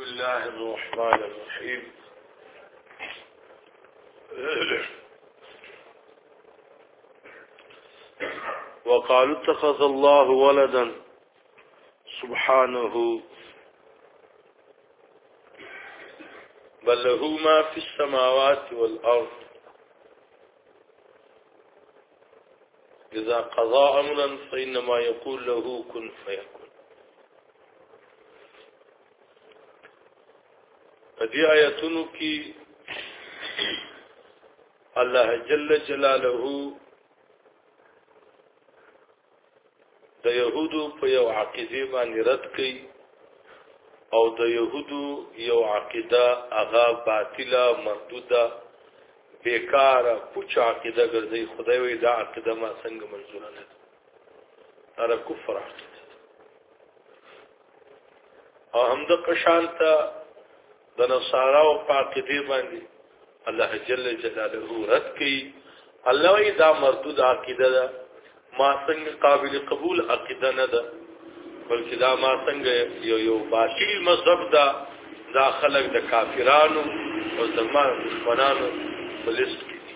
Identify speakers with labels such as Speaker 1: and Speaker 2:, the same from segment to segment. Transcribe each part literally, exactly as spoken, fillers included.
Speaker 1: الله الرحمن الرحيم. وقالوا اتخذ الله ولدا سبحانه بل له ما في السماوات والأرض إذا قضى أمرا فإنما يقول له كن فيكون. فدي آياتونو کی الله جل جلاله د يهودو په یو عقیده باندې رد کړي او د يهودو یو عقیده هغه باطله مردوده بیکاره پوچ عقیده ګرځي. خدای وی دا عقیده ما څنګه منظور نه ده، اره کفر عقیده. او هم د قشانته د نصاراو په عقیده باندې الله جل جلاله رد کړي. الله وی دا مردود عقیده ده، ما څنګه قابل قبول عقیده نه ده، بلکې دا ما څنګه یو یو باطل مذهب ده. دا خلق د کافرانو او زمان دشمنانو په لیست کې دي.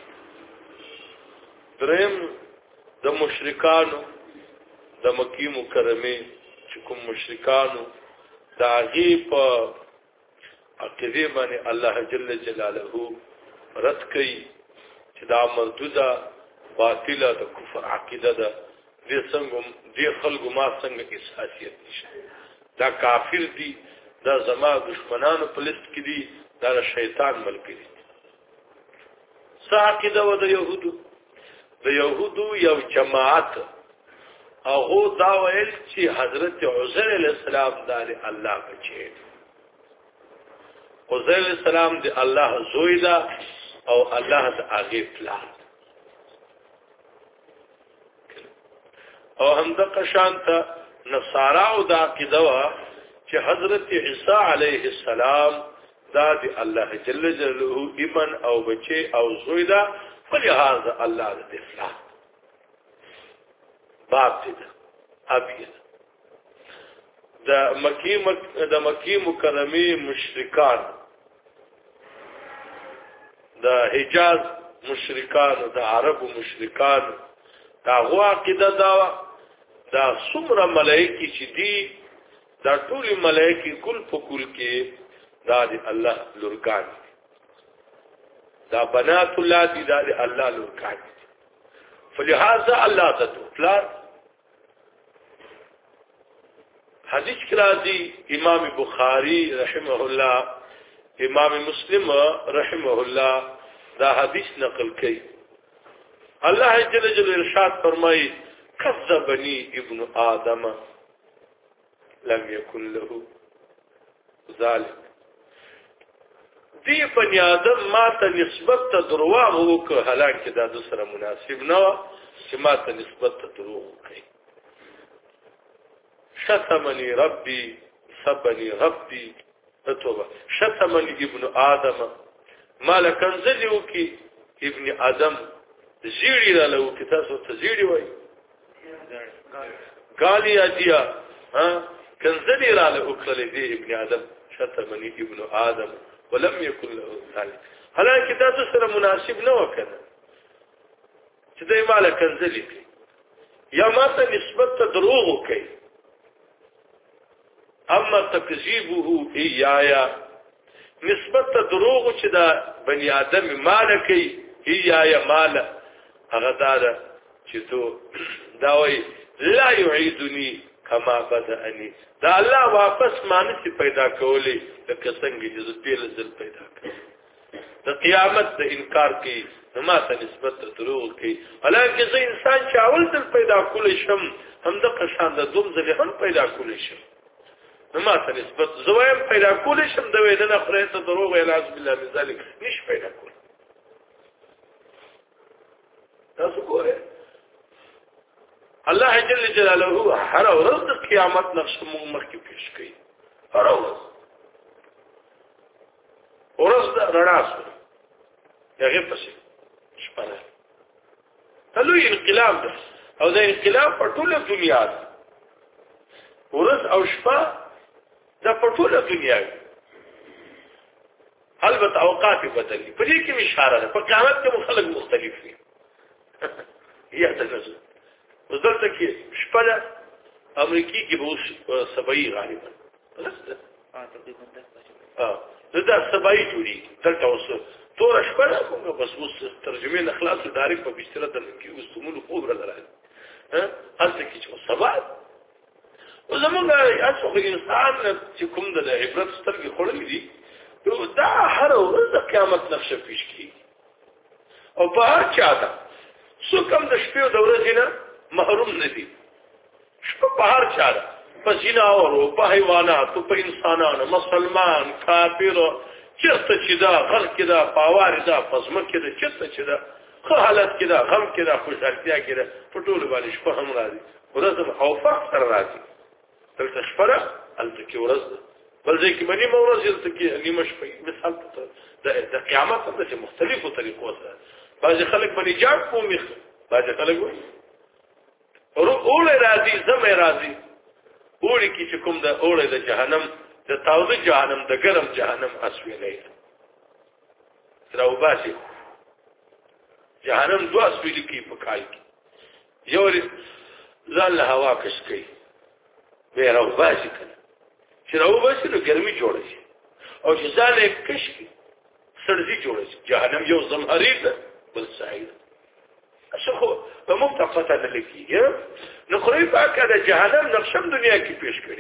Speaker 1: دریم د مشرکانو د مکی مکرمه چې کوم مشرکانو د هغې په عقیده باندې الله جل جلاله رد کوي چې دا مردوده باطله د کفر عقیده ده. دې څنګه دې خلکو ما څنګه احساسیت نشته، دا کافر دي، دا زما دشمنانو په لیست کې دي، دا شیطان ملګری دي. څه عقیده و د یهودو؟ د یهودو یو جماعت هغه دا ویل چې حضرت عزیر علیه السلام د الله بچی، عزیر علیه السلام د الله زوی ده او الله د هغې پلار. او هم د قشانته نصاراو دا عقیده وه چې حضرت عیسی علیه السلام دا د الله جل جلاله ابن او بچی او زوی ده، فلهذا الله د پلار باب دی ده ابی ده. د مکی مک د مکی مکرمه مشرکان، د حجاز مشرکان، د عربو مشرکان، دا غوا عقیده دا دا څومره ملائکې چې دي دا ټولې ملائکې کل په کل کې دا د الله لورګان دي، دا بنات الله دي، دا د الله لورګان دي. فلهذا الله ته پلار. حدیث کې راځي امام بخاری رحمه الله، امام مسلم رحمه الله دا حدیث نقل کوي. الله جل جلاله ارشاد فرمایي کذبنی ابن آدم لم یکن له ذلک. دی بنی آدم ما ته نسبت ته دروغ وکړ، حالانکه دا د سره مناسب نه و چې ما ته نسبت ته دروغ وکړي. شتمنی ربی سبنی ربی توبه شتمنی ابن آدم مال کنزلی وکي ابن آدم زیړی را لو کې تاسو ته زیړی وای قالی ادیا ها کنزلی را له وکړلې دی ابن آدم شتمنی ابن آدم ولم يكن له ذلك، حالانکه تاسو سره مناسب نه وکړه چې دای مال کنزلی کوي یا ماته نسبت ته دروغ وکړي. اما تکذیبه ایایا نسبت ته دروغ چې دا بنی آدم مال کوي ایایا مال هغه دا چې تو دا وای لا يعيدني كما بدأني، دا الله واپس مانسی پیدا کولی لکه څنګه چې زه پیل ځل پیدا کړم. د قیامت د انکار کوي، ما ته نسبت ته دروغ کوي، حالانکه زه انسان چې اول ځل پیدا کولی شم همدغه شان د دوم ځل هم پیدا کولی شم، ما ته نسبت زوایم پیدا کولی شم د ویدنه خدای ته دروغ اعلاذ بالله من ذلک نش پیدا کولی. تاسو ګورئ الله جل جلاله هر ورځ د قیامت نقشه موږ مخکې پیش کوي. هر ورځ ورځ د رڼا سره هغه پسې شپه ده. تلوي انقلاب ده او د انقلاب په ټوله دنیا ده. ورځ او شپه د په ټوله دنیا البته اوقات بدلي په دې کې اشاره ده په قیامت کې خلک مختلف دي یا تاسو وزلته کې شپه امریکای کې به سبعي غالبا درسته اه تقریبا اه دا سبعي جوړي دلته اوس تور شپه کومه بس اوس ترجمه اخلاص دارک په بشتره د کې اوس موږ خوب را درځي ها هلته کې چې سبا وزمونږ اسو انسان چې کوم د عبرت سترګې خړلې دي دا هر ورځ د قیامت نقشه پیش کیږي او په هر چا ده څو کم د شپې او د ورځې نه محروم نه دي شپه په هر چا ده په زنا او په حیوانات په انسانانو مسلمان کافر چرته چې دا خلق کې دا باور دا پزما کې دا چرته چې دا خو حالت کې دا غم کې دا خوشحالتیا کې دا په ټول باندې شپه هم راځي ورځ او فرق سره راځي دلته شپه الته کې ورځ بل ځای کې باندې مورز دلته کې نیمه شپه مثال د د قیامت په مختلفو طریقو سره بعض خلک باندې جاټ کومي بعض خلک وایي اول راځي زمې راځي اوړي کې چې کوم د اوړي د جهنم د تاوده جهنم د ګرم جهنم اسویلې راو باسي جهنم دوا اسویلې کې په کال کې یو ځل هوا کش کوي به راو باسي کنه چې راو باسي نو ګرمي جوړه شي او چې ځل کش کوي سړځي جوړه شي جهنم یو زمهریر ده بل سعید اشخو په مفتقته نه لکیږي نو خوري پاکه د جهنم نقشم دنیا کې پیش کړی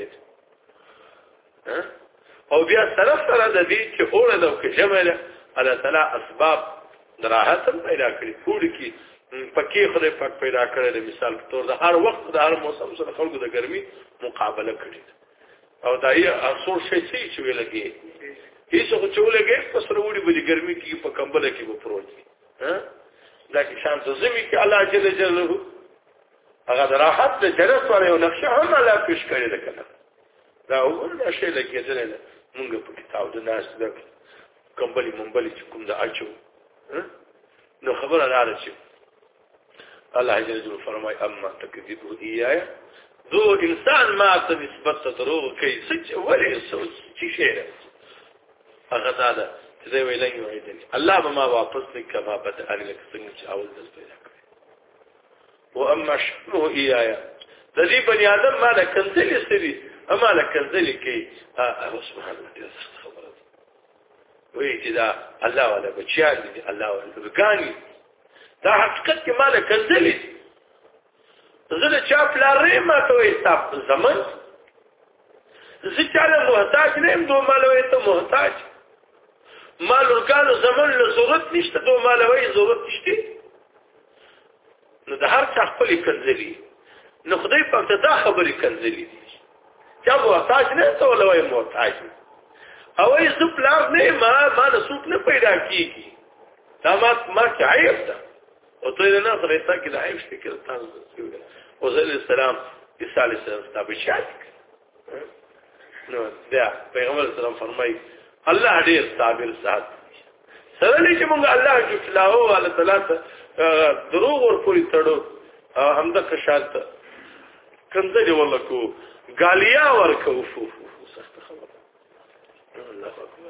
Speaker 1: او بیا سره سره د دې چې اوره د جمله الله تعالی اسباب دراحت پیدا کړی پوری کې پکې خدای پاک پیدا کړی د مثال په تور د هر وخت د هر موسم سره خلکو د ګرمي مقابله کړی او دای اصول شي چې ویلګي هیڅ خو چولګي په سره وړي به ګرمي کې په کمبله کې به پروت ها دا کې شان ته زمي کې الله جل جلاله هغه دراحت د جنت ور یو نقشه هم الله پیش کړی ده کنه دا اول شی لګیدل نه مونږ په کتاب د ناس د کمبلي منبلي چې کوم د اچو نو خبره راځي چې الله جل جلاله فرمای اما تکذبوا ایاه ذو انسان ما ته نسبت دروغ کوي څه ولې څه شي هغه دا چې ویلای وایي الله به ما واپس کما بد ان لك څنګه چې اول د پیدا کړی و اما شنو ایاه د دې بنی آدم ما له کنځلې سری اما له کنځلې کې اه سبحان الله دې خبره وایي چې دا الله ولا بچیان دي الله ولا بګانی دا حقیقت کې ما له کنځلې زله چا پلارې ما ته حساب زمن زه چاله محتاج نه یم دوه مالوي ته محتاج مال ورکانو زمن له ضرورت نشته دوه مالوي ضرورت نشته نو د هر څه خپل کنځلې نو خدای پاک ته دا خبرې کنځلې دي چا محتاج نه ته ولوي محتاج او ای زه پلار نه ما ما نسوک نه پیدا کیږي دا ما ما کې عیب ده او ته نه سره تا کې د عیب فکر تاسو او زه السلام عیسی علیه السلام تابعیت نو بیا پیغمبر سلام فرمایي الله دې صابر ذات سره چې موږ الله جلاله وعلى ثلاثه دروغ ور پوری تړو همدا کشات کنځلې ولکو غالیا ورکو فو سخت خبره الله اکبر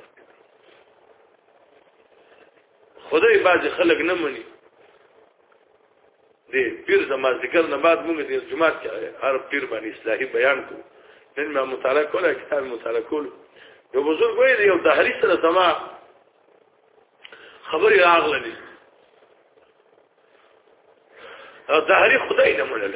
Speaker 1: خدای باز خلق نه مني دې پیر زما ذکر نه بعد موږ د جمعه کې هر پیر باندې اصلاحي بیان کوو نن ما مطالعه کوله کتاب مطالعه کوله یو بزرګ وایي یو دهری سره زما خبري راغله دي دهری خدای نه منل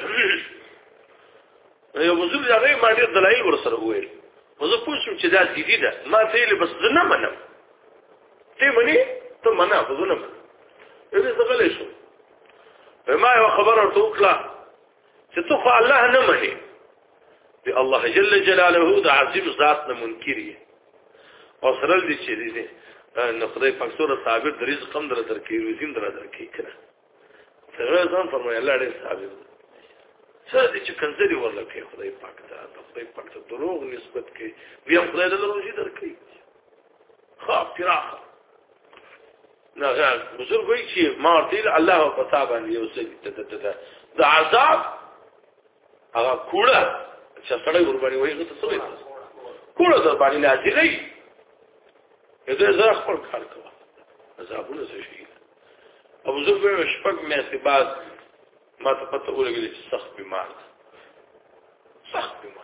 Speaker 1: یو بزرګ هغه ما ډیر دلایل ورسره وایي زه پوښتم چې دا دي ده ما ته یې بس نه منم ته مني ته منه خو نه منم دې څنګه شو ما یو خبره ورته وکړه چې ته خو الله نه منې دی الله جل جلاله د عظیم ذات نه منکری او سره دې چې دې نو خدای پاک سره صابر د رزق هم در درکې وزین در درکې کړه سره ځان فرمایي الله دې صابر سره دې چې کنځري ورلکې خدای پاک ته خدای پاک ته دروغ نسبت کوي بیا خدای دې روزي درکې خاف فراخ نه غل بزرګ وایي چې مارتل الله په تابع یو څه د عذاب هغه کوړه چې سړی ور باندې وایي ته څه وایي کوړه در باندې لازمي دې زه خپل کار کوم عذابونه څه شي ابو ذر په شپږ میاشتې بعد ما ته پته ولګېده چې سخت بیمار ده سخت بیمار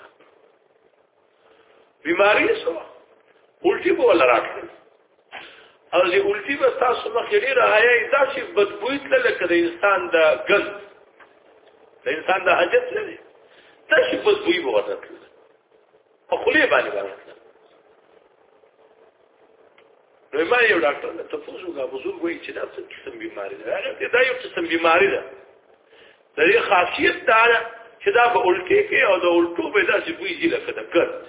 Speaker 1: بیماری سو الټي به ولا راکړي او چې الټي به تاسو مخې لري راځي دا چې بدبوې تل کړي انسان د ګل د انسان د حاجت لري دا چې بدبوې به ورته په خولي باندې باندې نو ما یو ډاکټر ته تاسو غو بزرګ وایي چې دا څه قسم بیماری ده هغه دا یو قسم بیماری ده د دې خاصیت دا چې دا به الټي کې او د الټو به دا چې بوې لکه د ګل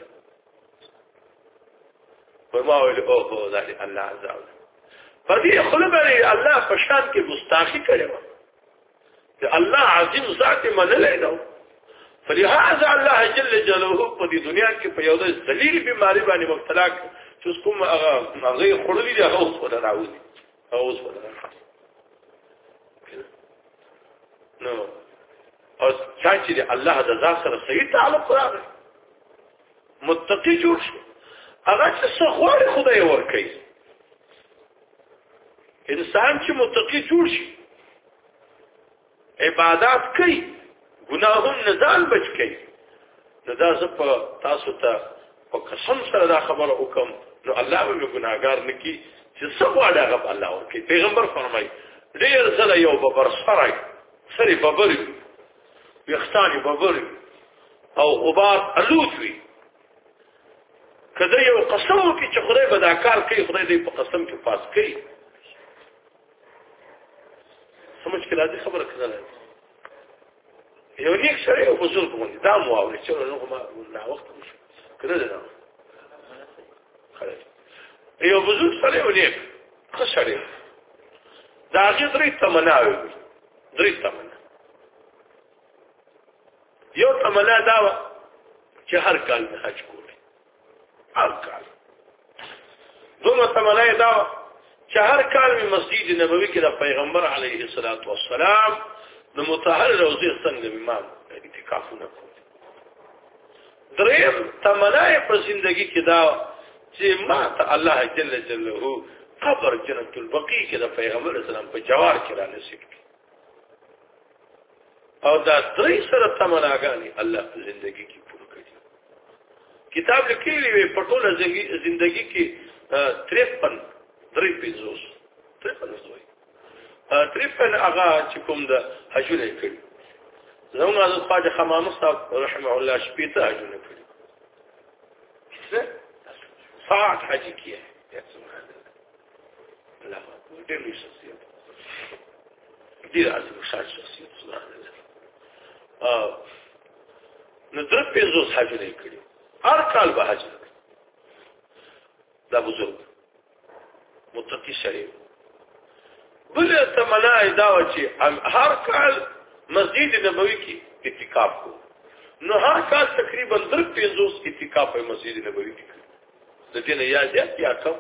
Speaker 1: فرما ویل او هو ذات الله عز وجل فدې خلبري الله په شان کې مستاخي کړو چې الله عظیم ذات منلې نو فلهذا الله جل جلاله په دې دنیا کې په یو د ذلیل بیماری باندې مبتلا چې کوم هغه هغه خړلې دی هغه اوس ولا راوځي هغه اوس ولا نو او چې الله د ذات سره صحیح تعلق راغی متقی جوړ شي هغه چې څخواري خدای ورکړي انسان چې متقی جوړ شي عبادت کوي ګناهونه ځان بچ کوي نو دا زه په تاسو ته په قسم سره دا خبره وکم نو الله به ګناهګار نکي چې څه واړه غو الله ورکړي پیغمبر فرمایي ډېر سره یو ببر سره سری ببر یختانی ببر او غبار الوتوي کله یو قسم وکړي چې خدای به دا کار کوي خدای دې په قسم کې پاس کوي سمجھ کې لازم خبره کړه یو نیک سره یو بزرګ باندې دا مو او چې نو ما لا وخت کړه دا خلاص یو بزرګ سره یو نیک خسرې دا هغه درې تمناوي درې تمنا یو تمنا دا چې هر کال حج کوي هر کال دومره تمنا دا چې هر کال می مسجد نبوي کې د پیغمبر علیه الصلاۃ والسلام د مطهر روضه څنګه امام اعتکافونه کوي دریم تمنا په ژوندۍ کې دا چې ما ته الله جل جلاله قبر جنت البقیع کې د پیغمبر اسلام په جوار کې را نصیب کړي او دا درې سره تمناګانی الله په ژوندۍ کې پوره کړي کتاب لیکلی وي په ټوله ژوندۍ کې تریپن درې پنځوس تریپن زوی تریپن هغه چې کوم د حجونه کړي زموږ حضرت خواجه خمام صاحب رحمه الله شپېته حجونه کړي ساعت حج کیه یا سبحان الله الله ډېر لوی شخصیت ډېر عظیم شخصیت سبحان الله ا نو درې پنځوس حجونه کړي هر کال به حج دا بزرګ متقی شریف بل تمنا دا چې هر کال مسجد نبوي کې اعتکاف کو نو هر کال تقریبا درې پنځوس اعتکاف په مسجد نبوي کې د دې نه یاد یا کم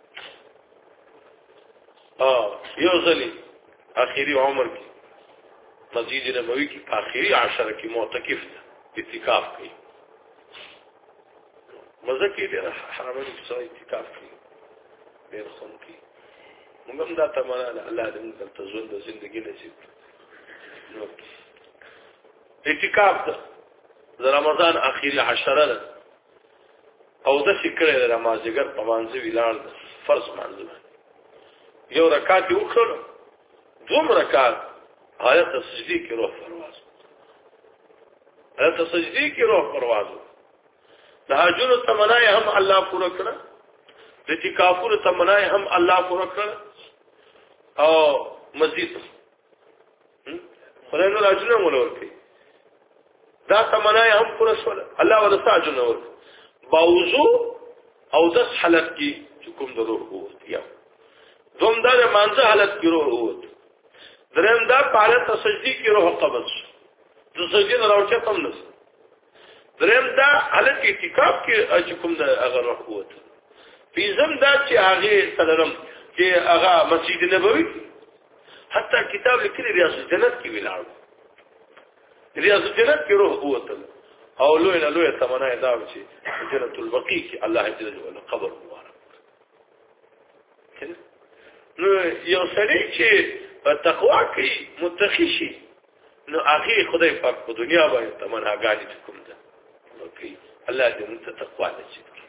Speaker 1: اه یو ځلی اخیری عمر کې مسجد نبوي کې په اخیری عشره کې معتکف اعتکاف کوي مزه کې ډېر حرامي څو اعتکاف کوي ډېر خون کوي موږ هم دا تمنا الله دې موږ ته ژوند د ژوندۍ نصیب نو اعتکاف د رمضان اخیری عشره ده او د فکر د نمازګر په باندې ویلار فرض باندې یو رکعت وکړ دوم رکعت آیت سجدی کې روح پرواز آیت سجدی کې روح پرواز د حجونو تمنا هم الله پورا کړ د اعتکافونو تمنا هم الله پورا کړ او مزید خدای نو راځنه مولور کوي دا تمنا هم پورا شول الله ولا ساجنه ور باوضو او دس حالت کې کوم د روح ووت یا دوم دا د مانځه حالت کې روح ووت دریم دا په حالت سجدي کې روح قبض د سجدي نه راوچه کم نس دریم دا حالت کې اعتکاف کې کوم د هغه روح ووت پیزم دا چې هغه سلام چې هغه مسجد نبوي حتی کتاب لیکلی ریاض الجنت کې ویلاړ ریاض الجنت کې روح ووت او لوی نه لوی تمنا دا چې جنت البقیع کې الله جل جلاله قبر مبارک نو یو سړی چې تقوا کوي متقی شي نو هغه خدای پاک په دنیا باندې تمناګانی کوم ده اوکي الله دې موږ تقوا نصیب کړي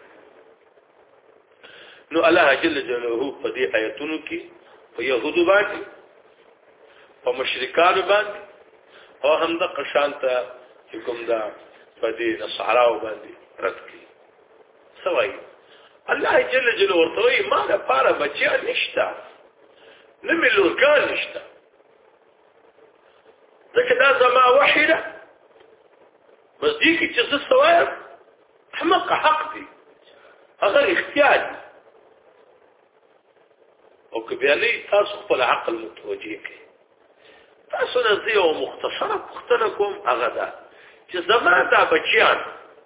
Speaker 1: نو الله جل جلاله په دې آیتونو کې په يهودو باندې په مشرکانو باندې او هم د قشانته کوم ده په دې نصاراو باندې رد کړي سوای الله جل جلاله ورته ما لپاره بچیا نشته نمي لورګان نشته ځکه دا زما وحیده بس دې کې چې څه سوای حمق حق دي هغه اختیار دي او کبیانی تاسو خپل عقل متوجه کړئ تاسو نه یو مختصره پوښتنه کوم هغه ده چې زما دا بچیان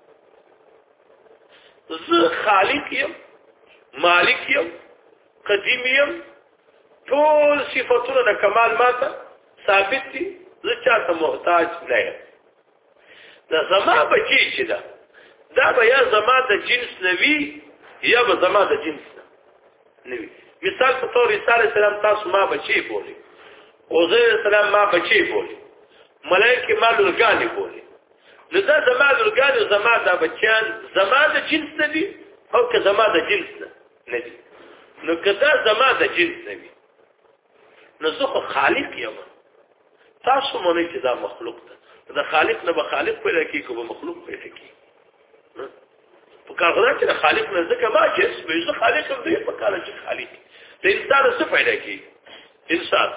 Speaker 1: زه خالق یم مالک یم قدیم یم ټول صفاتونه د کمال ماته ثابت دي زه چاته محتاج نه یم دا زما بچی چې ده دا به یا زما د جنس نوي یا به زما د جنس نه وي مثال په تور عیسی علیه السلام تاسو ما بچی بولی عزیر السلام ما بچی بولی ملائکه ما لورګانی بولی نو دا زما لورګانی زما د بچیان زما د جنس نه دي او که زما د جنس نه دي نو که دا زما د جنس نه وي نو زه خو خالق یم تاسو مونږ چې دا مخلوق ده دا خالق نه به خالق پیدا کی کو به مخلوق پیدا کی په کارخانه کې د خالق نه ځکه ما جنس به زه خالق هم دی په کار چې خالق د انسان څه پیدا کی انسان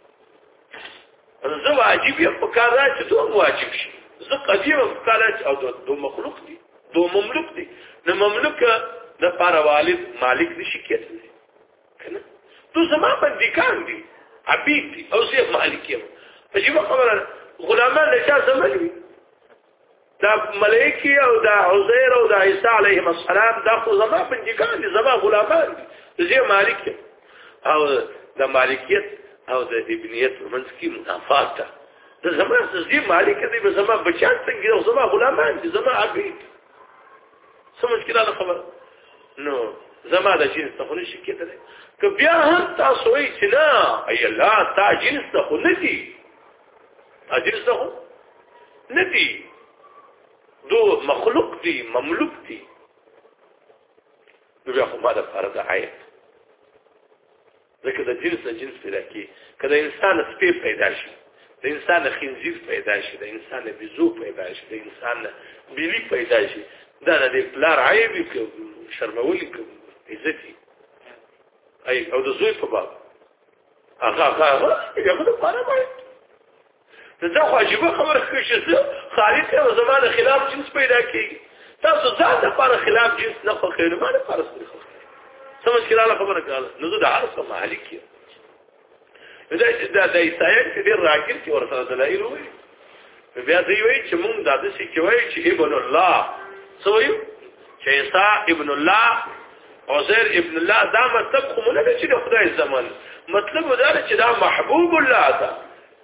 Speaker 1: زه واجب یم په کار چې دوه واجب شي زه قدیم په کار او دو مخلوق دي دو مملوک دي نو مملوک د پاره والد مالک نشي کېدلی کنه تو زما بندګان دي عبید دي او زه مالک یم عجیب خبره غلامان له چا زمل وي دا ملائکه او دا عزیر او دا عیسی علیهم السلام دا خو زما بندګان دي زما غلامان دي زه مالک یم او د مالکیت او د ابنیت منځ کې منافات ده د زما زه مالک دي به زما بچان څنګه او زما غلامان دي زما عبید سمجھ کړه خبره نو زما د جنس ته نشي کېدلی که بیا هم تاسو وایئ چې نه ای الله تا جنس ته خو نه دي جنس ته خو نه دي دو مخلوق دي مملوک دي نو بیا خو ما د فرض عیب ځکه د جنس نه جنس پیدا کېږي که د انسان سپی پیدا شي د انسان خنزیر پیدا شي د انسان بیزو پیدا شي د انسان بیلی پیدا شي دا نه د پلار عیب که شرمولی که عزتي ای او د زوی په باب هغه هغه هغه د پاره وای دا خو عجیبه خبره کوي چې خالق او زمانه خلاف جنس پیدا کیږي تاسو ځان د پاره خلاف جنس نه خو خیر ما نه پاره سمجھ کړه خبره کاله نو دا هر څه مالک یې دا دا د عیسایت کې ډیر راګر چې ورته دلایل وي بیا دوی وایي چې موږ د دې څه کوي چې ابن الله سوې چې عیسی ابن الله عزیر ابن الله دا مطلب خو نه چې د خدای زمان مطلب دا چې دا محبوب الله ده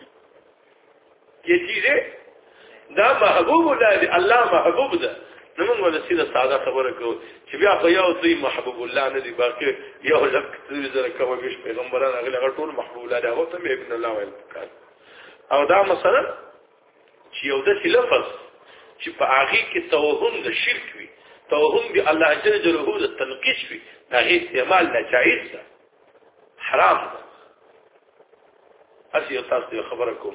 Speaker 1: کې چې دا محبوب الله دی الله محبوب ده نو موږ ولسیده ساده خبره کوو چې بیا خو یو دوی محبوب الله نه دی باقي یو لک زره کوم بیش پیغمبران هغه ټول محبوب الله ده او ته ابن الله ویل او دا مثلا چې یو د لفظ چې په هغه کې توهم د شرک وي توهم به الله جل جلاله د تنقیش وي هغه استعمال ناجایز ده حرام ده اسی تاسو خبره کوم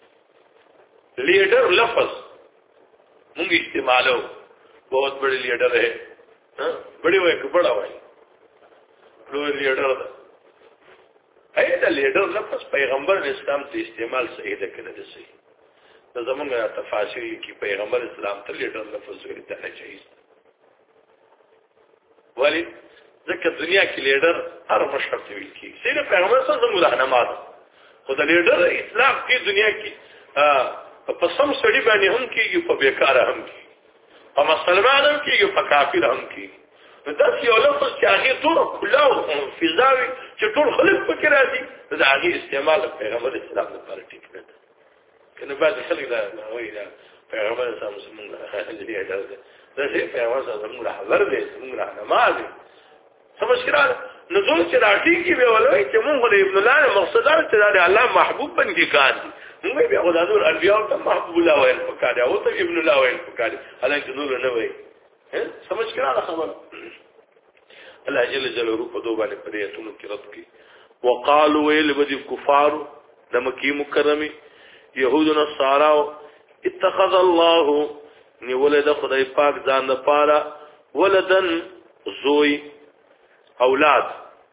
Speaker 1: لیڈر لفظ مونږ استعمالو बहुत बड़े लीडर है हाँ बड़े हुए एक बड़ा भाई बड़े लीडर है दा लीडर लफ्ظ पैगंबर اسلام ته استعمال صحیح ده کنه ده صحیح دا زمونږه تفاسیر کې پیغمبر اسلام ته لیډر لفظ ویل ته نه چي ولی ځکه دنیا کې لیډر هر مشرف ویل کی سینه پیغمبر سره زموږ راهنما ده خو دا لیډر اسلام کې دنیا کې په سم سړي باندې هم کېږي په بیکار هم کېږي او مسلمان هم کېږي په کافر هم کېږي دا یو لفظ چې هغه ټول کلاو فضاوي چې ټول خلک پکې راځي دا هغه استعمال پیغمبر اسلام لپاره ټیک نه ده کنه بعد خلک دا وایي دا پیغمبر اسلام زموږ لیډر ده دا چې پیغمبر اسلام زموږ رهبر دی زموږ راهنما دی سمجھ کړه نو زول چې راټی کې به ولوي چې مونږ له ابن الله مقصد دا چې دا الله محبوب باندې کار دي موږ به خدای نور انبیاء ته محبوب الله ویل پکاره او ته ابن الله ویل پکاره حالانکه نور نه وایي سمجھ کړه خبر الله جل جلاله په دوه باندې پریتونو کې رد کی وقالوا ويل بدی کفار د مکی مکرمه يهود و نصارا اتخذ الله ولد خدای پاک ځان لپاره ولدن زوی اولاد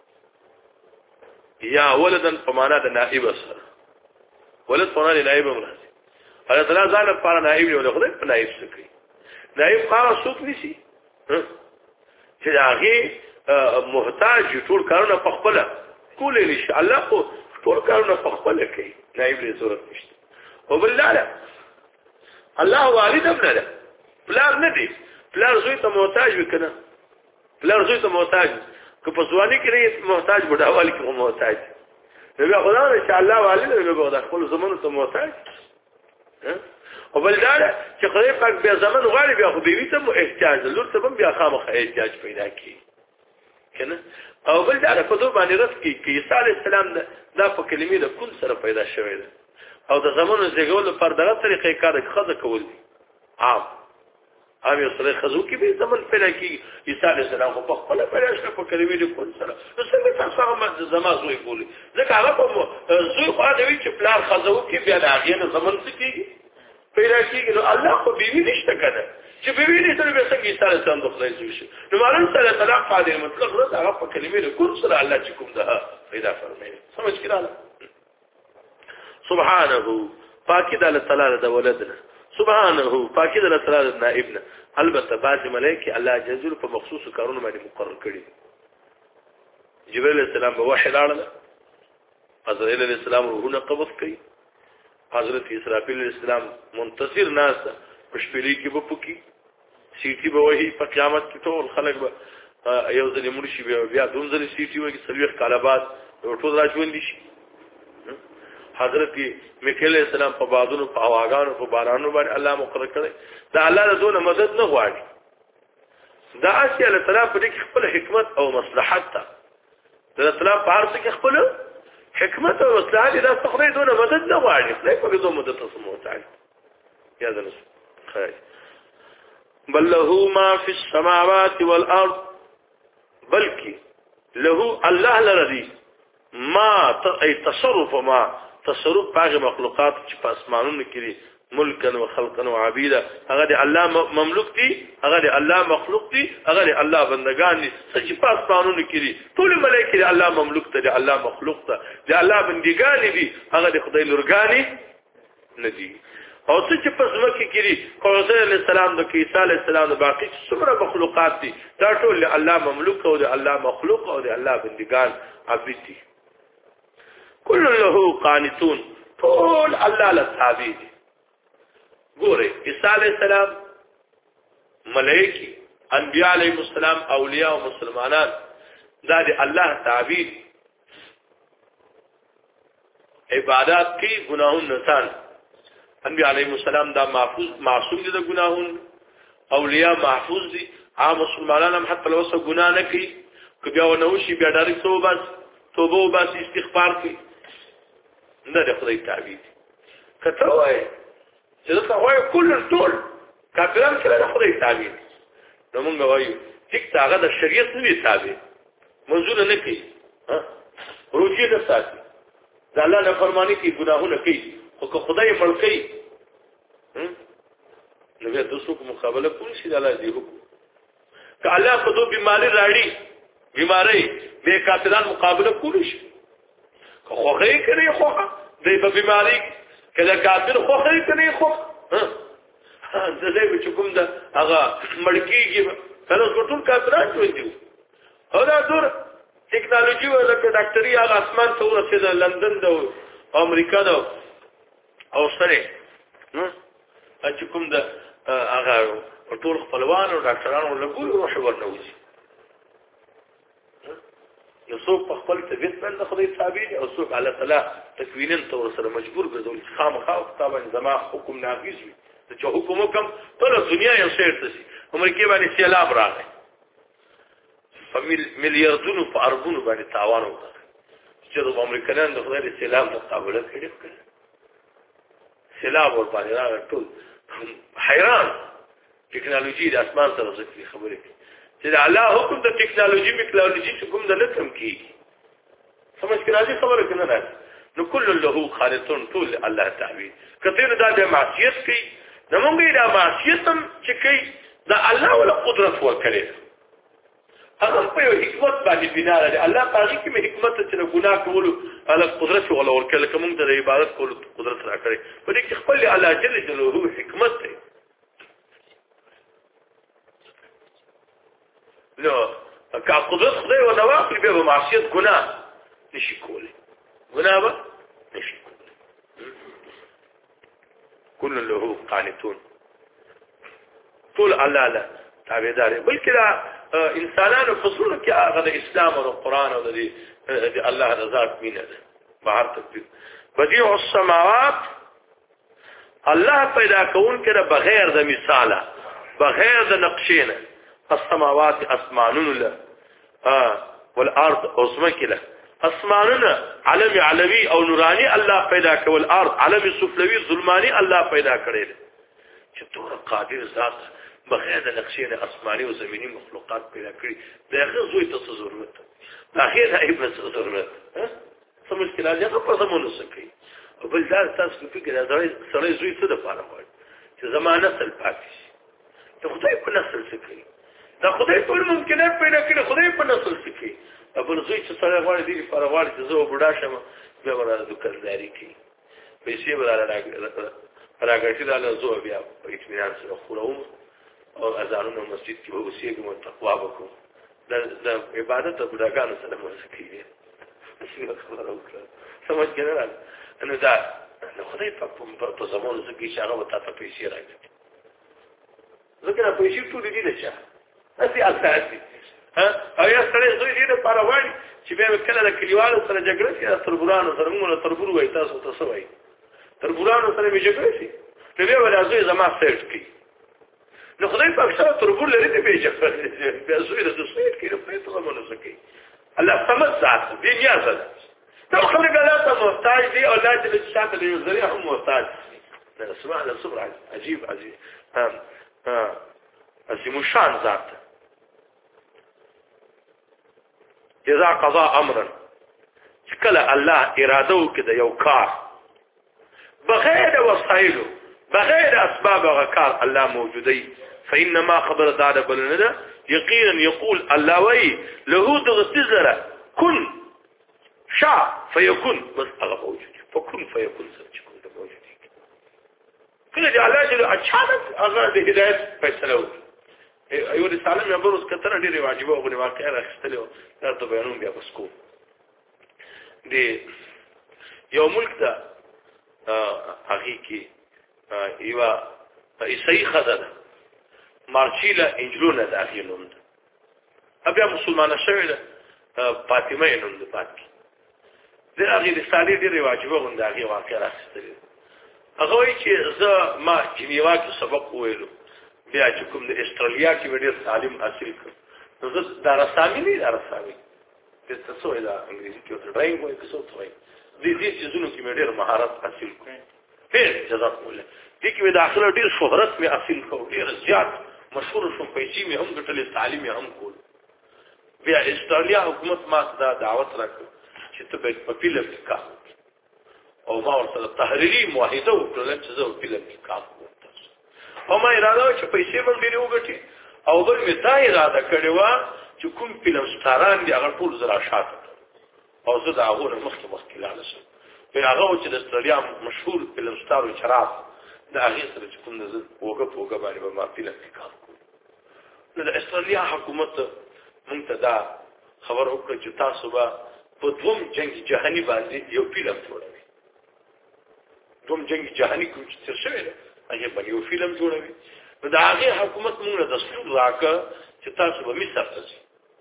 Speaker 1: یا ولدن په معنا د نائب سره ولد په معنا د نائب مراد الله تعالی ځان لپاره نائب دی ولخدای په نائب څه کوي نائب قاره څوک نشي چې هغه محتاج ټول کارونه په خپل کول نشي الله خو ټول کارونه په خپل کوي نائب له ضرورت نشته او بالله الله والد ابن له پلار نه دی پلار زوی ته محتاج وکنه پلار زوی ته محتاج که په ځواني کې محتاج بډاوالي کې محتاج نو خدای ان شاء الله والد له به خپل زمانو ته محتاج او بلدار چې خدای پاک بیا زمون غالي بیا خو بیوی ته احتیاج لور ته بیا خامخ احتیاج پیدا کی کنه او بلدار په دوه باندې رات کې کې عیسی علی السلام دا په کلمې د کون سره پیدا شوی ده او د زمونو زیګول پر دغه طریقې کار خزه کول دي عام عام یو سره خزو کې به زمون پیدا کی عیسی علی السلام په خپل پیدا شو په کلمې د کون سره نو څنګه تاسو هغه زما زوی بولی ځکه هغه په زوی خو دا وی چې پلار خزو کې بیا هغه نه زمون څه کیږي پیدا کیږي نو الله خو بیوی نشته کنه چې بیوی نشته به څنګه عیسی علیه السلام د خدای زوی شي نو معلوم سره طلاق فاعل مطلق رد هغه په کلمې له کل سره الله چې کوم ده پیدا فرمایي سمجھ کړه سبحانه پاکی د الله تعالی د ولدنا سبحانه پاکی د الله تعالی د نائبنا البته بعض ملائکه الله جل په مخصوص کارونه باندې مقرر کړي جبرئیل السلام په وحی راړل عزرائیل علیہ السلام روحونه قبض کړي حضرت اسرافیل علیہ السلام منتصر ناس پښپلی کې به پوکي سیټي به وਹੀ په قیامت کې ټول خلک به یو ځل مرشي بیا دوم ځل سیټي وږي سلوخ کاله بعد ټول راځوندي شي حضرت میکائیل علیہ السلام په بادونو په هواګانو په بارانونو باندې الله مقرر کړی دا الله له دونه مدد نه غواړي دا اصل الله تعالی په دې خپل حکمت او مصلحت ته دا تعالی په هر څه کې خپل حکمت او مصلحت دا څخه دونه مدد نه غواړي خدای په دې مدد ته سمو تعالی یا ذل خیر بل له ما فی السماوات والارض بلکی له الله لرضی ما ای تصرف ما تصرف باغ مخلوقات چې په اسمانونو کې ملکا و خلقا و عبیدا هغه دی الله مملوک دي هغه دی الله مخلوق دي هغه دی الله بندگان دي چې په اسمانونو کې ټول ملائکه دی الله مملوک ته دی الله مخلوق ته دی الله بندگان دي هغه دی خدای لورګانی ندي او چې په ځمکه کې قوزه علیہ السلام د عیسی علیہ السلام د باقی څومره مخلوقات دي دا ټول الله مملوک او دی الله مخلوق او دی الله بندگان عبید دي كل له قانتون طول الله لتابع دي ګوره عیسی علیہ السلام ملائکی انبیاء علیهم السلام اولیاء او مسلمانان دا دی الله تابع دي عبادت کی گناهون نسان انبیاء علیهم السلام دا محفوظ معصوم دي د گناهون اولیاء محفوظ دي عام مسلمانان هم حتی لو څه ګناه نه کوي که بیا ونه شي بیا ډاري توبه توبه او بس استغفار کوي نه د خدای تابع دي کته وای چې دا وای کل ټول کافرانو سره د خدای تابع دي نو موږ وایو چې هغه د شریعت نه تابع منظور نه کوي ها روجي نه ساتي د الله نه فرمانی کوي ګناهونه کوي خو که خدای مړ کوي نو بیا د څوک مقابله کوي چې د الله دی حکم که الله خو دوی بیماری راړي بیماری به کافرانو مقابله کوي شي خوخی کنی خوخه دی په بیماری کله کافر خوخی کنی خوخه ها زه به چکم دا هغه مړکیږي کله ټول کافران جوړ دي او دا دور ټیکنالوژي ولکه ډاکټري هغه اسمان ته ورسېد لندن د امریکا د او سره ها چې کوم دا هغه ټول خپلوان او ډاکټرانو له ګول روح ورنوځي نو څوک په خپل طبيعت باندې خدای تابع دي او څوک الله تعالی تکوینن تور سره مجبور ګرځول خامخا کتابه زما حکم نافذ وي چې حکم وکم ټول دنیا یو شی ته شي امریکا باندې سیلاب راغی په میلیارډونو په اربونو باندې تاوان وکړ چې د امریکایانو د خدای د سیلاب مقابله کړې سیلاب ور باندې راغی ټول حیران ټکنالوژي د اسمان سره ځکه خبرې چې د الله حکم د ټکنالوژي میکلالوژي حکم د لکم کیږي سمجھ کې راځي خبره کنه راځي نو کل له خالصون طول الله تعالی کته دا د معصیت کوي نمونږه دا معصیت هم چې کوي دا الله ولا قدرت ورکړي هغه په یو حکمت باندې بنا لري الله پاږي کې حکمت چې ګناه کولو الله قدرت ولا ورکړي کوم د عبادت کولو قدرت راکړي په دې کې خپل الله جل جلاله حکمت دی نو که قدرت خدای و نواقل به معصیت ګناه نشي کولی ګناه به نشي کولی كل له قانتون طول الله لا تابعدار بلکې دا انسانانو فصلونه کې هغه د اسلام او قرآن او د الله د ذات مینه ده بهر تکبیر بدیع السماوات الله پیدا کون کړه بغیر د مثاله بغیر د نقشینه السماوات اسمانون له والارض اسمکله اسمانونه علم علوي او نوراني الله پیدا کول ارض علم سفلوي ظلماني الله پیدا کړي چې تور قادر ذات بغیر د نقشې اسماني او زميني مخلوقات پیدا کړي دغه زوی ته ضرورت اخر ایب څه ضرورت سمجھ کې راځي هغه په زمونږ سکی او بل ځای تاسو فکر راځي سره زوی څه د پاره وایي چې زمانه نسل پاتې شي ته خدای په نسل سکی دا خدای په ممکنه پیدا کړي خدای په نسل سکی ابل زوی چې سره غواړي دي لپاره غواړي چې زه بډا شم بیا ورته دکانداري کوي پیسې وراره راګرځي دا له زو بیا په اطمینان سره خورو او اذانونه مسجد کې اوسېږي مو تقوا وکړو د د عبادت او بډاګانو سره مو سکیږي سمجھ کې نه راځي نو دا خدای په په زمونږ کې چې هغه وتا ته پیسې راځي ځکه پیسې ټول دي نه شه اسی اساسي ها او یا سره دوی دې لپاره وایي چې بیا کله د کلیوالو سره جګړه کوي تربورانو سره موږ تربور وای تاسو ته وایي تربورانو سره می جګړه شي نو بیا ولازم زما سیټ کی نو خدای په اکثر تربور لري ته به جګړه بیا زوی د سیټ کی په څه زمونه سکی الله سمت ذات دې نیاز ده نو خلک الله ته محتاج دي اولاد دې شاته دې ذریعہ هم محتاج نه سبحان الله صبر عجیب عجیب ها ها اسمو شان ذات اذا قضى امرا کله الله اراده وکړي یو کار بغیر وسایل بغیر اسباب او کار الله موجودي فانما خبر دار بلنده یقینا یقول الله وی له دغتزره كن شاء فيكون بس هغه موجود فكن فيكون سرچکون د موجودي کله چې الله جل اچانک هغه د هدایت فیصله وکړي ایو رساله مې امروز کتره ډیره واجبه او غوړي واقعا راستلو درته بیانوم بیا بس کو دی یو ملک دا هغه کې یو عیسائی خزانه مارچیلا انجلونه داخل نوند بیا مسلمانه شوی ده فاطمه نوند پاتې د هغه رساله ډیره واجبه غونډه هغه واقعا راستلو هغه وی چې زه ما جنیوا کې سبق ویلو بیا چې کوم د استرالیا کې ډېر تعلیم حاصل کړ نو زه دا رسامي نه دا رسامي د تاسو د انګلیسي کې د ډرایینګ وایي څه څه وایي دې دې چیزونو کې ډېر مهارت حاصل کړ ډېر جزاک الله دې کې داخله ډېر شهرت مې حاصل کړ ډېر زیات مشهور شوم پیسې مې هم ګټلې تعلیم مې هم کول بیا استرالیا حکومت ما دا دعوت راکړ چې ته به په فلم کې کار او ما ورته تحریری معاهده وکړل چې زه په فلم کې کار کوم او ما اراده چې پیسې باندې ډېر وګټي او بل می دا اراده کړې و چې کوم فلم ستاران دي هغه ټول زرا شاته او زه دا هغه مخکې مخکې لاله شم په هغه چې د استرالیا مشهور فلم ستارو چراغ دا هغه سره چې کوم د وګه پوګه باندې به ما فلم کې کار کوم نو د استرالیا حکومت مونږ ته دا خبر وکړه چې تاسو به په دوم جنگ جهانی باندې یو فلم جوړوي دوم جنگ جهانی کوم چې تر شوی هغه باندې یو فلم جوړوي نو دا هغه حکومت موږ له دستور راکړ چې تاسو به مصر ته ځئ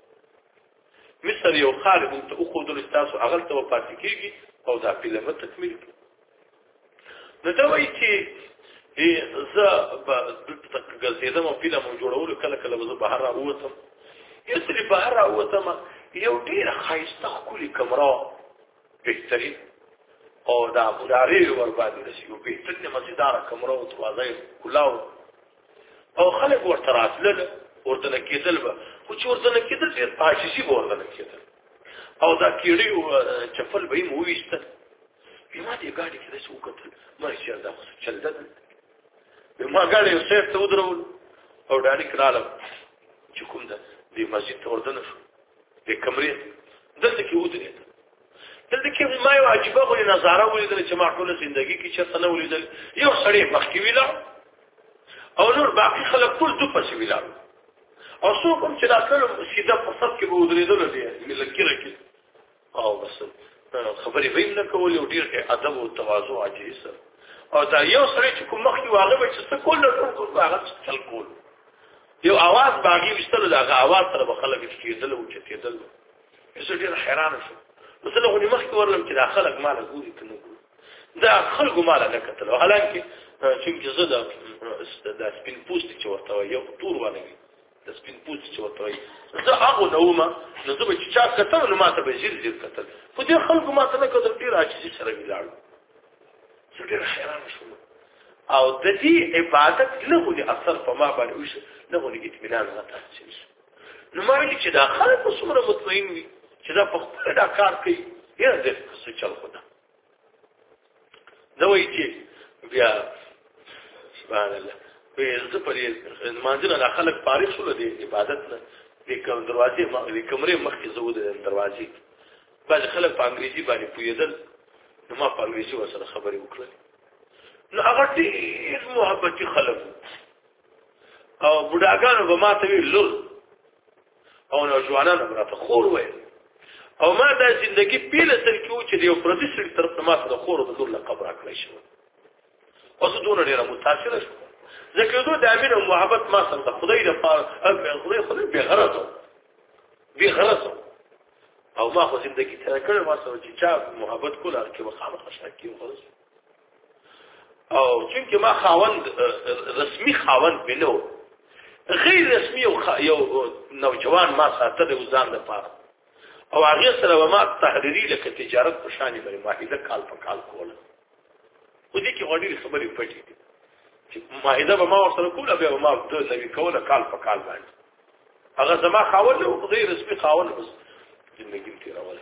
Speaker 1: مصر یو خارج ته خو د تاسو هغه ته پاتې کیږي او دا فلم تکمیل کړي نو دا وایي چې زه به غزیدم او فلم جوړول کله کله زه بهر راووتم یو څلي بهر راووتم یو ډېره ښایسته ښکلې کمره بهترین او دا منارې ورباندې رسي یو بهترینه مزیداره کمره و دروازه یې ښکلا وه او خلک ورته راتلل ورته نه کېدل به خو چې ورته نه کېدل ډېر عاجزي به ورته نه کېدل او دا کیړي چپل به یې مو وویستل ما دې ګاډي کې داسې وکتل ما چې دا خو چل ده ما ګاډي یو سیټ ته ودرولو او ډاډي راغلم چې کوم ده دې مسجد ته ورته نه شو دې کمرې دلته کې ودرېد دلته کې ما یو عجیبه غوړې نظاره ولیدل چې ما ټوله زندګي کې چېرته نه ولیدل یو سړی مخکې ویلاړ او نور باقي خلک ټول دو پسې ویلاړ او څوک هم چې راتلل سیده په صف کې به ودرېدلو دې لکیره کې او بس خبرې به یې نه کولې او ډېر ادب او تواضع عجیب سره او دا یو سړی چې کوم مخکې و هغه به چې څه کول نه ټول کول هغه چل کول یو اواز باغي وستلو د هغه اواز سره به خلک کېدل او چتېدل زه ډېر حیرانه شوم نو زه لغونې مخکې ورلم چې دا خلک ماله ګوري که نه ګوري دا خلکو ماله نه کتل او حالانکې چونکې زه د سپین پوستې چې ورته وایي یو تور ونه وي د سپین پوستې چې ورته وایي زه هغو نه ومه نو زه به چې چا کتل نو ما ته به ځیر ځیر کتل خو دې خلکو ما ته نه کتل ډېر عاجزي سره ولاړو زه ډېر حیرانه شوم او د دې عبادت لغونې اثر په ما باندې وشو لغونې اطمینان راته حاصل شو نو ما ویلي چې دا خلک به څومره مطمئن وي چې دا په خپله دا کار کوي یاره دې څه چل خو ده زه وایي چې بیا سبحان الله زه په دې لمانځه نه دا خلک فارغ شول د عبادت نه د دروازې د کمرې مخکې زه ودرېدم دروازې بعضې خلک په انګریزي باندې پوهېدل نو ما په انګریزي ورسره خبرې وکړلې نو هغه ډېر محبتي خلک وو او بوډاګانو به ما ته ویل لور او نوجوانانو به راته خور ویل او ما دا زندګي پیلسل کې و چې د یو پردي سړي طرف نه ما ته د خور او د لور لقب راکړی شوی او زه دونه ډېره متاثره شوم ځکه دوی د امین او محبت ما سره د خدای لپاره خدای خدای بې غرضه بې غرضه او ما خو زندګي تېره کړې ما سره چې چا محبت کول هغه کې به خامخا شک کېږي خلاص او چونکې ما خاوند رسمي خاوند مې نه و غیر رسمي یو نوجوان ما ساتلی و ځان لپاره او هغې سره به ما تحریري لکه تجارت په شانې باندې معاهده کال په کال کوله خو دې کې غوړ ډېرې خبرې پټې دي چې معاهده به ما ورسره کوله بیا به ما د نوي کوله کال په کال باندې هغه زما خاوند و غیر رسمي خاوند بس زندګي مې تېروله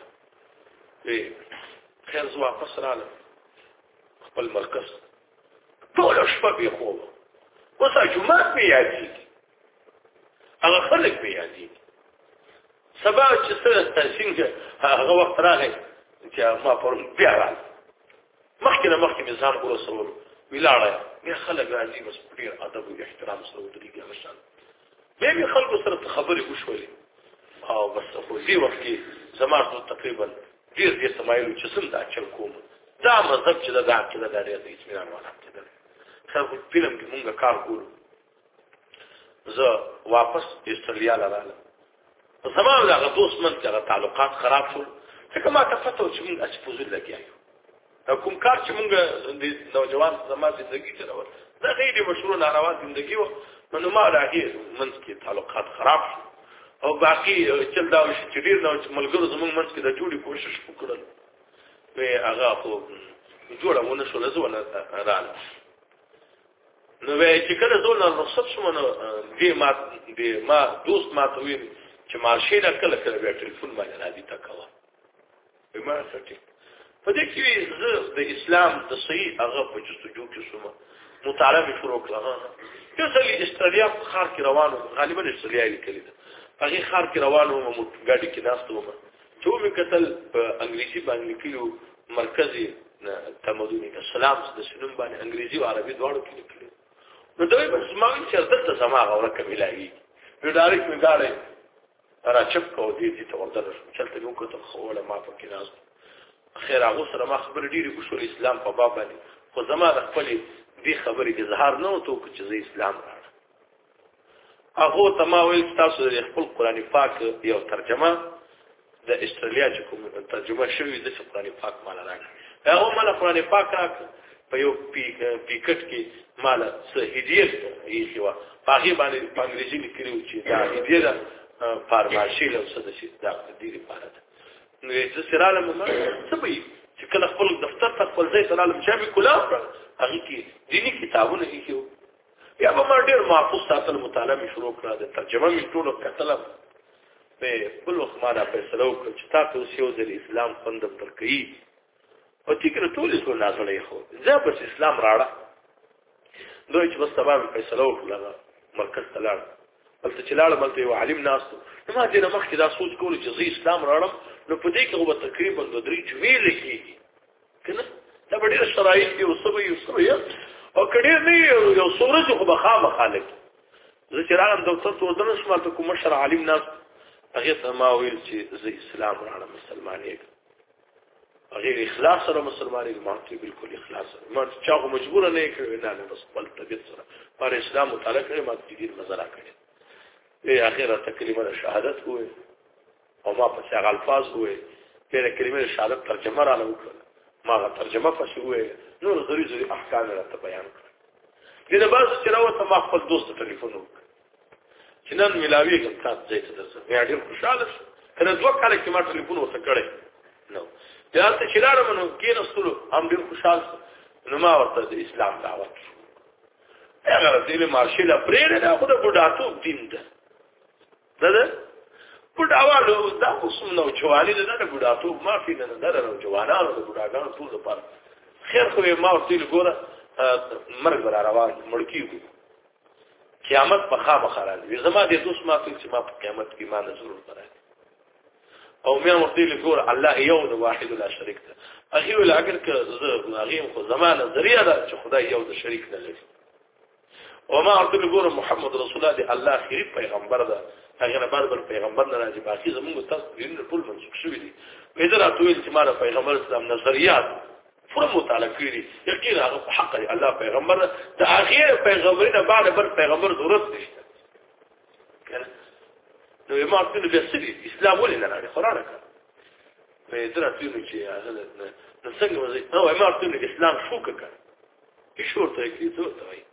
Speaker 1: خیر زه واپس رالم خپل مرکز ټوله شپه بې خوبه اوس جومات مې یادېږي هغه خلک مې یادېږي سبا چې څه څنګه هغه وخت راغی چې ما پرون بیا راغی مخکې نه مخکې مې ځان ورسولو ولاړه بیا خلک راځي بس په ډېر ادب او احترام سره ودرېږي هغه شان بیا مې خلکو سره خبرې وشولې او بس خو دې وخت کې زما تقریبا ډېر دې تمایل چې څوم دا چل کوم دا مذهب چې دا دا عقیده دا ډېر د اطمینان والا عقیده ده خو فلم کې مونږ کار کولو زه واپس استرالیا لرالم زما او هغه دوست من چې هغه تعلقات خراب شول ځکه ما ته پته وه چې مونږ هسې فضول لګیا یو کوم کار چې مونږ د نوجوان زما زندګي تېرول دا غیر مشروع ناروا زندګي وه نو ما له هغې منځ کې تعلقات خراب شو او باقي چل دا وشي چې ډېر ملګرو زمونږ منځ کې د جوړې کوشش وکړل وی هغه خو جوړه ونه شوله زه ونه رالم نو وی چې کله زه ونه رخصت شوم نو دې ما دې ما دوست ما ته ویل چې مارشې نه کله کله بیا ټلیفون باندې رابطه کوه وی ما څه ټیک په دې کې زه د اسلام د صحیح هغه په جستجو کې شوم مطالعه مې شروع کړه یو ځل استرالیا په ښار کې روان وم غالبا استرالیا یې لیکلې ده هغې ښار کې روان وم ګاډي کې ناست وم چې ومې کتل په انګلیسي باندې لیکلي وو مرکزي تمدن اسلام د سنوم باندې انګریزي او عربي دواړو کې لیکلي نو دوی بس ما ویل چې دلته زما هغه ورکه میلاږي نو ډایرکټ مې ګاډی راچپ کو دې دې ته ورته شو چلته مې وکتل خو ولا ما پکې ناست خیر هغه سره ما خبرې ډېرې وشول اسلام په باب باندې خو زما د خپلې دې خبرې اظهار نه وته وکړو چې زه اسلام راړم هغو ته ما ویل چې تاسو د خپل قرآن پاک یو ترجمه د استرالیا چې کوم ترجمه شوی د قرآن پاک مال راکړ هغه مال قرآن پاک راکړ په یو پیکټ کې مال څه هدیه یې شو هغه باندې په انګریزي لیکلي و چې دا هدیه ده فارماشي له څه د شي دا د دې لپاره نو چې سراله مې څه وي چې کله خپل دفتر ته خپل ځای سراله مې چې کلا هغه کې دینی کتابونه هیڅ یا به ما ډېر محفوظ ساتل مطالعه مې شروع کړه د ترجمه مې ټول کتل په بل وخت ما دا فیصله وکړه چې تاسو اوس یو ځل اسلام خوند پر کوي او چې کله ټول څه نازلې خو زه بس اسلام راړه دوی چې بس تمام فیصله وکړه مرکز ته لاړ بلته چې لاړ بلته یو عالم ناستو نو ما دې نه مخکې دا سوچ کولو چې زه اسلام راړم نو په دې کې به تقریبا د درې جمعې لګېږي کنه دا به ډېر شرایط دي او څه به یو څه او کډیر نه یو سورج خو بخا مخالک زه چې راغلم دفتر ته ورته شم ته کوم مشر عالم ناس هغه ته ما ویل چې زه اسلام راړم مسلمان یم غیر اخلاص سره مسلمان یم ما ته بالکل اخلاص ما چا خو مجبور نه کړی نه بس خپل طبيعت سره پر اسلام متعلق کړی ما دې دې مزرا کړی په اخره تکلیمه شهادت وې او ما په څنګه الفاظ وې په کلمه شهادت ترجمه را وکړه ما ترجمه پښې وې نور ضروري ضروري احکام راته بیان کړ دغه باز چې راوته ما خپل دوست ټلیفون وکړ چې نن ملاوي کوم تاسو ځای ته درځم بیا ډېر خوشاله شو کله دوه کاله کې ما ټلیفون ورته کړی نو بیا ته چې لاړم نو کېناستلو هم ډېر خوشاله نو ما ورته د اسلام دعوت هغه دې مارشل پرېره دا خو د بډاتوب دین ده ده بډاوالو دا اوس نو جوانی ده د بډاتوب ما فی نه ده نو جوانانو د بډاګانو ټول لپاره خیر خو ما ورته ګوره مرګ را روان مړکیږي قیامت په خامخ راځي زما د دوست ما ته چې ما په قیامت کې ما نه ضرور راځي او مې ورته ګوره الله یو د واحد لا شریک ده اخی ول اگر که زه هغه خو زمانه ذریعہ ده چې خدای یو د شریک نه لري او ما ورته ګوره محمد رسول الله الله اخیری پیغمبر ده هغه نه بعد بل پیغمبر نه راځي باقي زموږ تاسو دین ټول منسوخ شوی دي پیدا راټول چې ما پیغمبر اسلام نظریات پوره مطالعه کړی یقینا هغه حق الله پیغمبر د اخر پیغمبرینه بعد بل پیغمبر ضرورت نشته کنه نو ما ټول به سړي اسلام ولې نه لري قران کړه په دې راټول چې هغه نه څنګه وځي نو ما ټول اسلام شو کړه هیڅ ورته کې څه وایي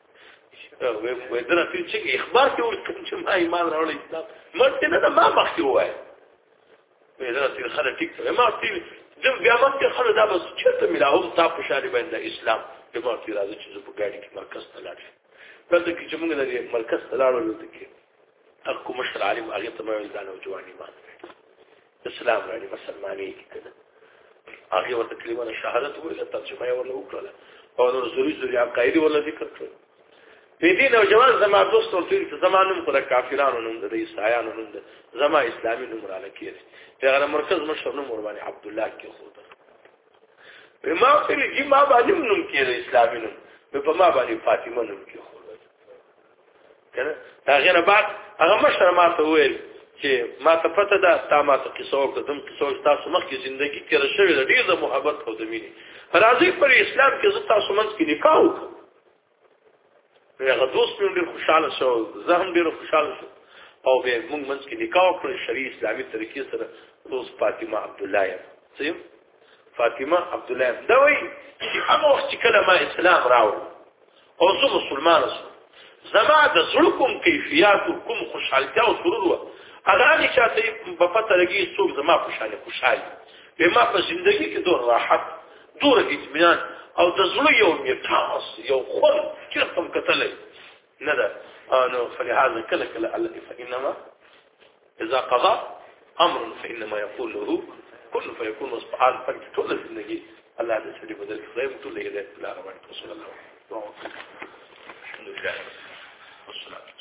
Speaker 1: و و درته چې اخبار کې ورته چې ما ایمان راوړل اسلام مرته نه ما مخکې وای و درته خلک ټیک ته ما ټول زم بیا مکه خلک دا بس چرته ملاهم تاسو شاري باندې اسلام د مارتي راځي چې په ګاډي کې مرکز ته لاړ شي پدې کې چې موږ د مرکز ته لاړو ته کې اكو مشر عالم هغه ته مې ځانو جوانی ما اسلام راځي مسلمانۍ کې کړه هغه ورته کلمه شهادت ویل ترجمه یې ورله وکړه او نور زوري زوري عقاید ورله ذکر کړ په دې نو جوان زما دوست ورته زمانم پر کافرانو نوم د عیسایانو نوم د زما اسلامي نوم را لکې پیغمبر مرکز مشر نوم ور باندې عبد الله کې خو په ما په دې ما باندې نوم کې اسلامي نوم په ما باندې فاطمه نوم کې خو کنه هغه نه بعد هغه مشر ما ته ویل چې ما ته پته ده تا ما ته قصو کوم قصو تاسو مخ کې ژوندۍ کې راشي د ډیر محبت او د مینې راځي پر اسلام کې زه تاسو منځ کې نکاح وکړم هغه دوست مې ډېر خوشاله شو زه هم ډېر خوشاله شو او به موږ منځ کې نکاح وکړو شریعي اسلامي طریقې سره اوس فاطمه عبد الله یم صحیح فاطمه عبد الله دا وایي چې هغه وخت چې کله ما اسلام راوړ او زه مسلمان شوم زما د زړه کوم کیفیت کوم خوشحالتیا او سرور و هغه نه چاته په پته لګي څوک زما خوشاله خوشاله به ما په ژوندۍ کې دوه راحت دوه اطمینان او د زړه یو میتاس یو خور چې کوم کتلې نه ده نو فلهذا کله کله الله فإنما إذا قضى أمر فإنما يقول له كل فيكون وسبحان فرق ټول زندگی الله دې سړي بدل کړي ټول دې له الله رحمت رسول الله الحمد لله والصلاه